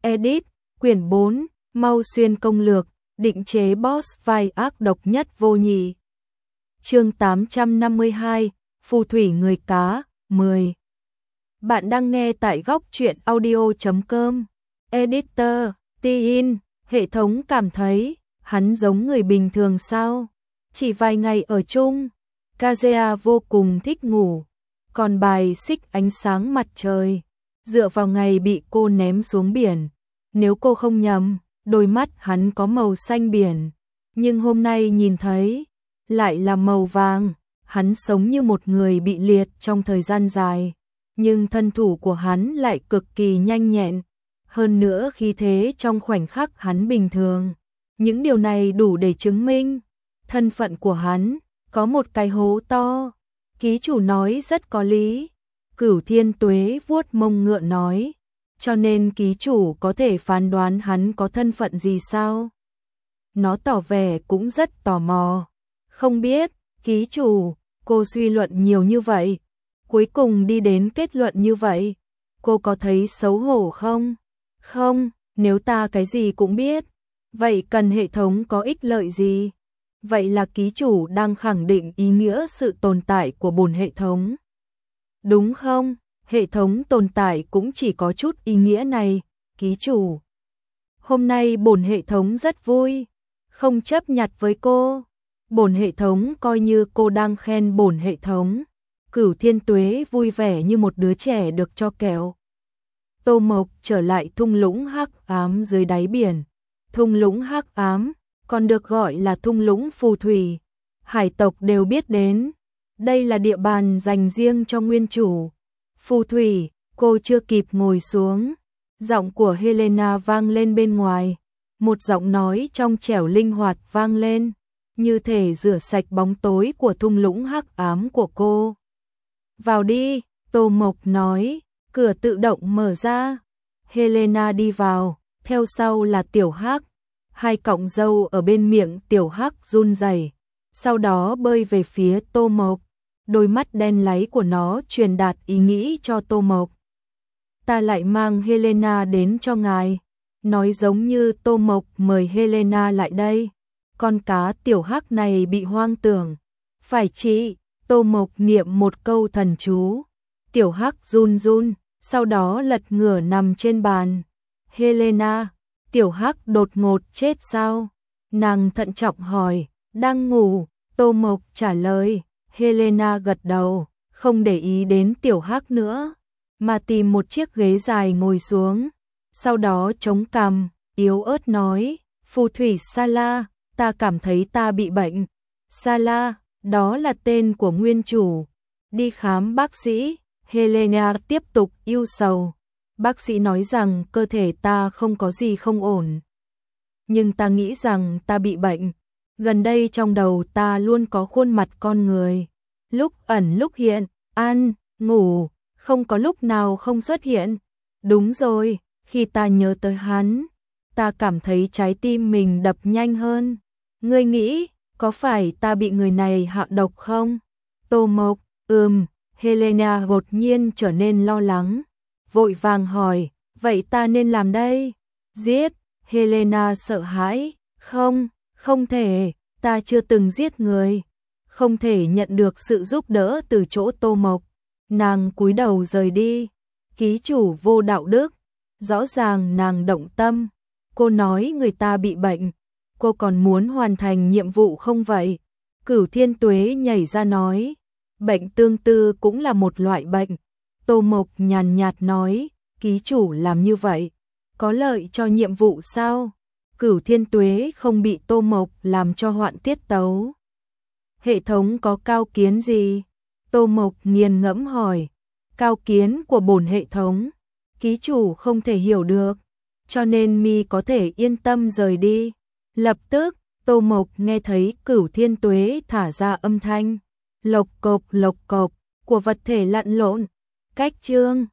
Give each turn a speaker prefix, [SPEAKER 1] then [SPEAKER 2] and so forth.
[SPEAKER 1] Edit, quyển 4, mau xuyên công lược, định chế boss vai ác độc nhất vô nhị. Chương 852, phù thủy người cá, 10. Bạn đang nghe tại góc truyện audio.com. Editor, Tin, hệ thống cảm thấy, hắn giống người bình thường sao? Chỉ vài ngày ở chung, Kazuya vô cùng thích ngủ, còn bài xích ánh sáng mặt trời, dựa vào ngày bị cô ném xuống biển. Nếu cô không nhầm, đôi mắt hắn có màu xanh biển, nhưng hôm nay nhìn thấy, lại là màu vàng. Hắn sống như một người bị liệt trong thời gian dài, nhưng thân thủ của hắn lại cực kỳ nhanh nhẹn. Hơn nữa khí thế trong khoảnh khắc hắn bình thường. Những điều này đủ để chứng minh thân phận của hắn, có một cái hố to. Ký chủ nói rất có lý. Cửu Thiên Tuế vuốt mông ngựa nói, cho nên ký chủ có thể phán đoán hắn có thân phận gì sao? Nó tỏ vẻ cũng rất tò mò. Không biết, ký chủ, cô suy luận nhiều như vậy, cuối cùng đi đến kết luận như vậy, cô có thấy xấu hổ không? Không, nếu ta cái gì cũng biết, vậy cần hệ thống có ích lợi gì? Vậy là ký chủ đang khẳng định ý nghĩa sự tồn tại của bổn hệ thống. Đúng không? Hệ thống tồn tại cũng chỉ có chút ý nghĩa này, ký chủ. Hôm nay bổn hệ thống rất vui, không chấp nhặt với cô. Bổn hệ thống coi như cô đang khen bổn hệ thống. Cửu Thiên Tuế vui vẻ như một đứa trẻ được cho kẹo. Tô Mộc trở lại thung lũng hắc ám dưới đáy biển. Thung lũng hắc ám, còn được gọi là thung lũng phù thủy. Hải tộc đều biết đến. Đây là địa bàn dành riêng cho nguyên chủ. Phù thủy, cô chưa kịp ngồi xuống. Giọng của Helena vang lên bên ngoài. Một giọng nói trong trẻo linh hoạt vang lên, như thể rửa sạch bóng tối của thung lũng hắc ám của cô. Vào đi, Tô Mộc nói, cửa tự động mở ra. Helena đi vào, theo sau là Tiểu Hắc. Hai cọng râu ở bên miệng Tiểu Hắc run rẩy, sau đó bơi về phía Tô Mộc. Đôi mắt đen láy của nó truyền đạt ý nghĩ cho Tô Mộc. Ta lại mang Helena đến cho ngài. Nói giống như Tô Mộc mời Helena lại đây. Con cá Tiểu Hắc này bị hoang tưởng. Phải chị, Tô Mộc niệm một câu thần chú. Tiểu Hắc run run, sau đó lật ngửa nằm trên bàn. Helena, Tiểu Hắc đột ngột chết sao? Nàng thận trọng hỏi, đang ngủ. Tô Mộc trả lời. Helena gật đầu, không để ý đến Tiểu Hắc nữa, mà tìm một chiếc ghế dài ngồi xuống. Sau đó chống cằm, yếu ớt nói, phù thủy Sala, ta cảm thấy ta bị bệnh. Sala, đó là tên của nguyên chủ. Đi khám bác sĩ. Helena tiếp tục ưu sầu. Bác sĩ nói rằng cơ thể ta không có gì không ổn. Nhưng ta nghĩ rằng ta bị bệnh. Gần đây trong đầu ta luôn có khuôn mặt con người. Lúc ẩn lúc hiện, ăn, ngủ, không có lúc nào không xuất hiện. Đúng rồi, khi ta nhớ tới hắn, ta cảm thấy trái tim mình đập nhanh hơn. Ngươi nghĩ, có phải ta bị người này hạ độc không? Tô Mộc, Helena đột nhiên trở nên lo lắng, vội vàng hỏi, vậy ta nên làm đây? Giết, Helena sợ hãi, không thể, ta chưa từng giết người. Không thể nhận được sự giúp đỡ từ chỗ Tô Mộc. Nàng cúi đầu rời đi. Ký chủ vô đạo đức. Rõ ràng nàng động tâm. Cô nói người ta bị bệnh. Cô còn muốn hoàn thành nhiệm vụ không vậy? Cửu Thiên Tuế nhảy ra nói. Bệnh tương tư cũng là một loại bệnh. Tô Mộc nhàn nhạt nói. Ký chủ làm như vậy, có lợi cho nhiệm vụ sao? Cửu Thiên Tuế không bị Tô Mộc làm cho hoạn tiết tấu. Hệ thống có cao kiến gì? Tô Mộc nghiền ngẫm hỏi. Cao kiến của bổn hệ thống, ký chủ không thể hiểu được, cho nên mi có thể yên tâm rời đi. Lập tức, Tô Mộc nghe thấy Cửu Thiên Tuế thả ra âm thanh lộc cộc của vật thể lặn lộn. Cách chương